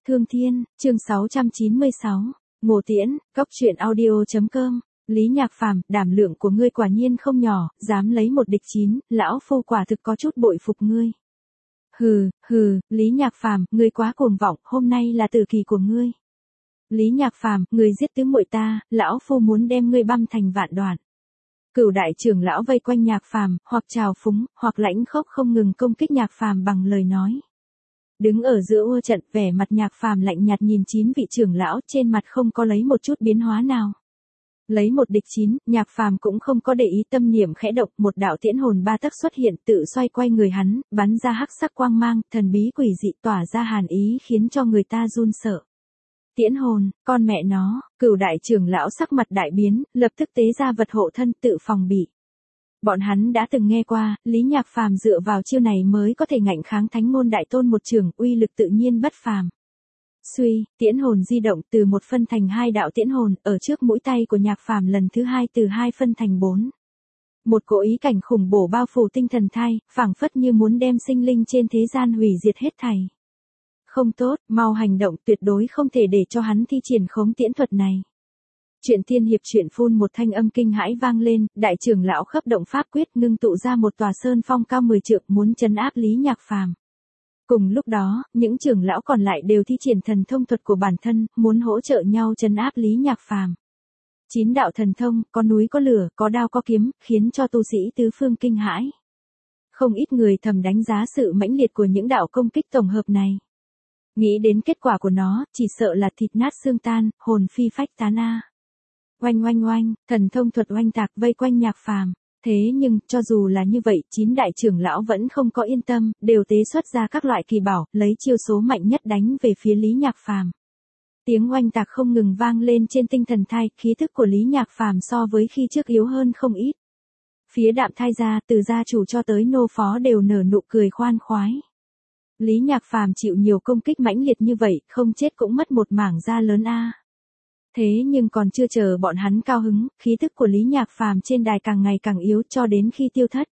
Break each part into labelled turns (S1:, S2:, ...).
S1: Thương Thiên, chương 696. Ngộ Tiễn, Cốc truyện audio.com. Lý Nhạc Phàm, đảm lượng của ngươi quả nhiên không nhỏ, dám lấy một địch 9, lão phu quả thực có chút bội phục ngươi. Hừ, Lý Nhạc Phàm, ngươi quá cuồng vọng, hôm nay là tử kỳ của ngươi. Lý Nhạc Phàm, ngươi giết tứ muội ta, lão phu muốn đem ngươi băm thành vạn đoạn. Cửu đại trưởng lão vây quanh Nhạc Phàm, hoặc trào phúng, hoặc lãnh khốc không ngừng công kích Nhạc Phàm bằng lời nói. Đứng ở giữa ua trận, vẻ mặt Nhạc Phàm lạnh nhạt nhìn 9 vị trưởng lão, trên mặt không có lấy một chút biến hóa nào. Lấy một địch 9, Nhạc Phàm cũng không có để ý, tâm niệm khẽ động, một đạo tiễn hồn ba tấc xuất hiện, tự xoay quay người hắn, bắn ra hắc sắc quang mang, thần bí quỷ dị tỏa ra hàn ý khiến cho người ta run sợ. Tiễn hồn, con mẹ nó, Cửu đại trưởng lão sắc mặt đại biến, lập tức tế ra vật hộ thân tự phòng bị. Bọn hắn đã từng nghe qua, Lý Nhạc Phàm dựa vào chiêu này mới có thể ngạnh kháng Thánh môn đại tôn một trường, uy lực tự nhiên bất phàm. Suy, tiễn hồn di động từ một phân thành 2 đạo tiễn hồn, ở trước mũi tay của Nhạc Phàm lần thứ 2 từ 2 phân thành 4. Một cỗ ý cảnh khủng bổ bao phủ tinh thần thai, phảng phất như muốn đem sinh linh trên thế gian hủy diệt hết thảy. Không tốt, mau hành động, tuyệt đối không thể để cho hắn thi triển khống tiễn thuật này. Truyện tiên hiệp truyện phun một thanh âm kinh hãi vang lên, đại trưởng lão khấp động pháp quyết ngưng tụ ra một tòa sơn phong cao 10 trượng muốn trấn áp Lý Nhạc Phàm. Cùng lúc đó, những trưởng lão còn lại đều thi triển thần thông thuật của bản thân, muốn hỗ trợ nhau trấn áp Lý Nhạc Phàm. 9 đạo thần thông, có núi có lửa, có đao có kiếm, khiến cho tu sĩ tứ phương kinh hãi. Không ít người thầm đánh giá sự mãnh liệt của những đạo công kích tổng hợp này. Nghĩ đến kết quả của nó, chỉ sợ là thịt nát xương tan, hồn phi phách tán a. Oanh, thần thông thuật oanh tạc vây quanh Nhạc Phàm. Thế nhưng, cho dù là như vậy, 9 đại trưởng lão vẫn không có yên tâm, đều tế xuất ra các loại kỳ bảo, lấy chiêu số mạnh nhất đánh về phía Lý Nhạc Phàm. Tiếng oanh tạc không ngừng vang lên trên tinh thần thai, khí thức của Lý Nhạc Phàm so với khi trước yếu hơn không ít. Phía đạm thai gia, từ gia chủ cho tới nô phó đều nở nụ cười khoan khoái. Lý Nhạc Phàm chịu nhiều công kích mãnh liệt như vậy, không chết cũng mất một mảng da lớn a. Thế nhưng còn chưa chờ bọn hắn cao hứng, khí thức của Lý Nhạc Phàm trên đài càng ngày càng yếu cho đến khi tiêu thất.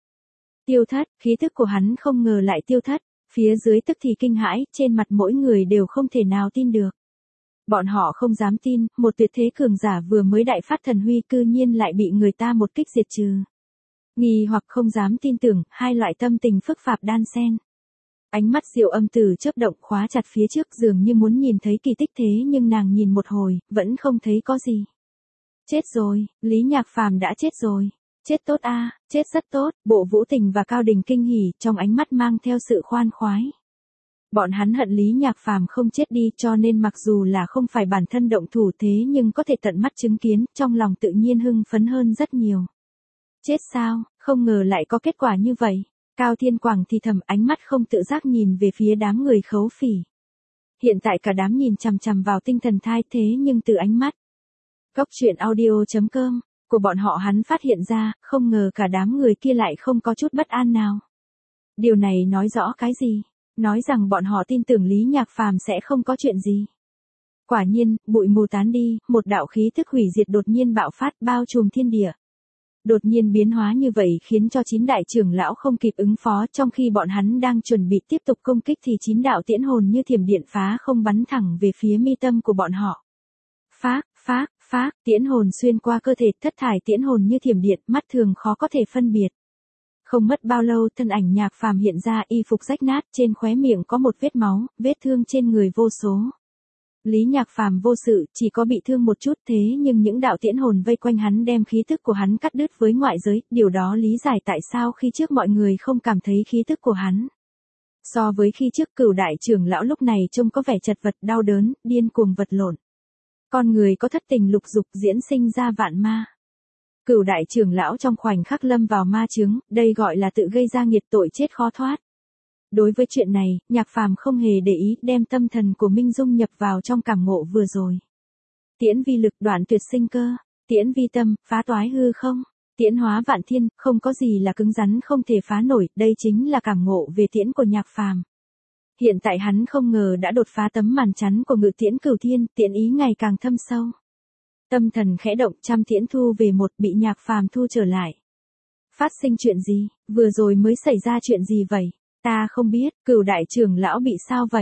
S1: Khí thức của hắn không ngờ lại tiêu thất, phía dưới tức thì kinh hãi, trên mặt mỗi người đều không thể nào tin được. Bọn họ không dám tin, một tuyệt thế cường giả vừa mới đại phát thần huy cư nhiên lại bị người ta một kích diệt trừ. Nghi hoặc không dám tin tưởng, hai loại tâm tình phức tạp đan xen. Ánh mắt Diệu Âm Tử chớp động khóa chặt phía trước dường như muốn nhìn thấy kỳ tích thế nhưng nàng nhìn một hồi, vẫn không thấy có gì. Chết rồi, Lý Nhạc Phàm đã chết rồi. Chết tốt a, chết rất tốt, Bộ Vũ Tình và Cao Đình kinh hỉ, trong ánh mắt mang theo sự khoan khoái. Bọn hắn hận Lý Nhạc Phàm không chết đi cho nên mặc dù là không phải bản thân động thủ thế nhưng có thể tận mắt chứng kiến, trong lòng tự nhiên hưng phấn hơn rất nhiều. Chết sao, không ngờ lại có kết quả như vậy. Cao Thiên Quảng thì thầm, ánh mắt không tự giác nhìn về phía đám người khấu phỉ. Hiện tại cả đám nhìn chằm chằm vào tinh thần thai thế nhưng từ ánh mắt Cốc truyện audio.com của bọn họ hắn phát hiện ra, không ngờ cả đám người kia lại không có chút bất an nào. Điều này nói rõ cái gì? Nói rằng bọn họ tin tưởng Lý Nhạc Phàm sẽ không có chuyện gì. Quả nhiên, bụi mù tán đi, một đạo khí thức hủy diệt đột nhiên bạo phát bao trùm thiên địa. Đột nhiên biến hóa như vậy khiến cho 9 đại trưởng lão không kịp ứng phó, trong khi bọn hắn đang chuẩn bị tiếp tục công kích thì 9 đạo tiễn hồn như thiểm điện phá không bắn thẳng về phía mi tâm của bọn họ. Phác, tiễn hồn xuyên qua cơ thể, thất thải tiễn hồn như thiểm điện, mắt thường khó có thể phân biệt. Không mất bao lâu, thân ảnh Nhạc Phàm hiện ra, y phục rách nát, trên khóe miệng có một vết máu, vết thương trên người vô số. Lý Nhạc Phàm vô sự, chỉ có bị thương một chút thế nhưng những đạo tiễn hồn vây quanh hắn đem khí thức của hắn cắt đứt với ngoại giới, điều đó lý giải tại sao khi trước mọi người không cảm thấy khí thức của hắn. So với khi trước, Cửu đại trưởng lão lúc này trông có vẻ chật vật, đau đớn, điên cuồng vật lộn. Con người có thất tình lục dục diễn sinh ra vạn ma. Cửu đại trưởng lão trong khoảnh khắc lâm vào ma chướng, đây gọi là tự gây ra nghiệt, tội chết khó thoát. Đối với chuyện này, Nhạc Phàm không hề để ý, đem tâm thần của Minh Dung nhập vào trong cảm ngộ vừa rồi. Tiễn vi lực, đoạn tuyệt sinh cơ, tiễn vi tâm, phá toái hư không, tiễn hóa vạn thiên, không có gì là cứng rắn không thể phá nổi, đây chính là cảm ngộ về tiễn của Nhạc Phàm. Hiện tại hắn không ngờ đã đột phá tấm màn chắn của Ngự Tiễn Cửu Thiên, tiễn ý ngày càng thâm sâu. Tâm thần khẽ động, trăm tiễn thu về một, bị Nhạc Phàm thu trở lại. Phát sinh chuyện gì, vừa rồi mới xảy ra chuyện gì vậy? Ta không biết, Cửu đại trưởng lão bị sao vậy?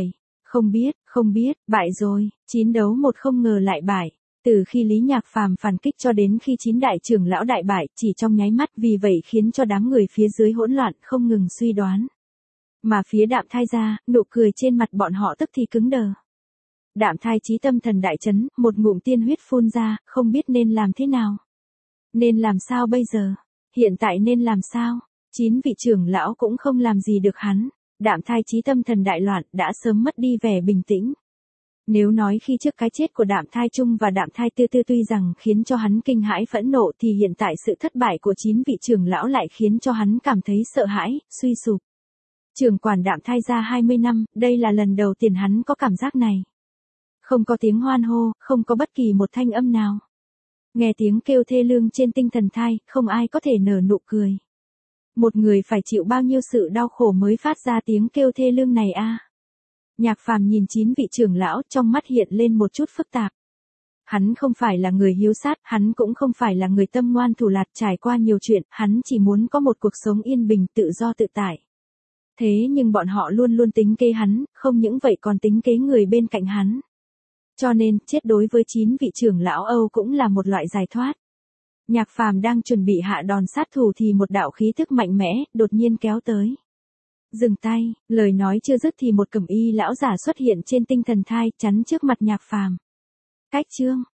S1: Không biết, bại rồi, 9 đấu 1 không ngờ lại bại. Từ khi Lý Nhạc Phàm phản kích cho đến khi 9 đại trưởng lão đại bại, chỉ trong nháy mắt, vì vậy khiến cho đám người phía dưới hỗn loạn không ngừng suy đoán. Mà phía Đạm Thai gia, nụ cười trên mặt bọn họ tức thì cứng đờ. Đạm Thai chí tâm thần đại chấn, một ngụm tiên huyết phun ra, không biết nên làm thế nào. Nên làm sao bây giờ? Hiện tại nên làm sao? 9 vị trưởng lão cũng không làm gì được hắn. Đạm Thai chí tâm thần đại loạn, đã sớm mất đi vẻ bình tĩnh. Nếu nói khi trước cái chết của Đạm Thai Trung và Đạm Thai Tư Tư tuy rằng khiến cho hắn kinh hãi phẫn nộ, thì hiện tại sự thất bại của 9 vị trưởng lão lại khiến cho hắn cảm thấy sợ hãi, suy sụp. Trưởng quản Đạm Thai gia 20 năm, đây là lần đầu tiên hắn có cảm giác này. Không có tiếng hoan hô, không có bất kỳ một thanh âm nào. Nghe tiếng kêu thê lương trên tinh thần thai, không ai có thể nở nụ cười. Một người phải chịu bao nhiêu sự đau khổ mới phát ra tiếng kêu thê lương này a? Nhạc Phàm nhìn 9 vị trưởng lão, trong mắt hiện lên một chút phức tạp. Hắn không phải là người hiếu sát, hắn cũng không phải là người tâm ngoan thủ lạt, trải qua nhiều chuyện, hắn chỉ muốn có một cuộc sống yên bình, tự do tự tại. Thế nhưng bọn họ luôn luôn tính kế hắn, không những vậy còn tính kế người bên cạnh hắn. Cho nên, chết đối với 9 vị trưởng lão Âu cũng là một loại giải thoát. Nhạc Phàm đang chuẩn bị hạ đòn sát thủ thì một đạo khí thức mạnh mẽ, đột nhiên kéo tới. Dừng tay, lời nói chưa dứt thì một cẩm y lão giả xuất hiện trên tinh thần thai, chắn trước mặt Nhạc Phàm. Cách chương,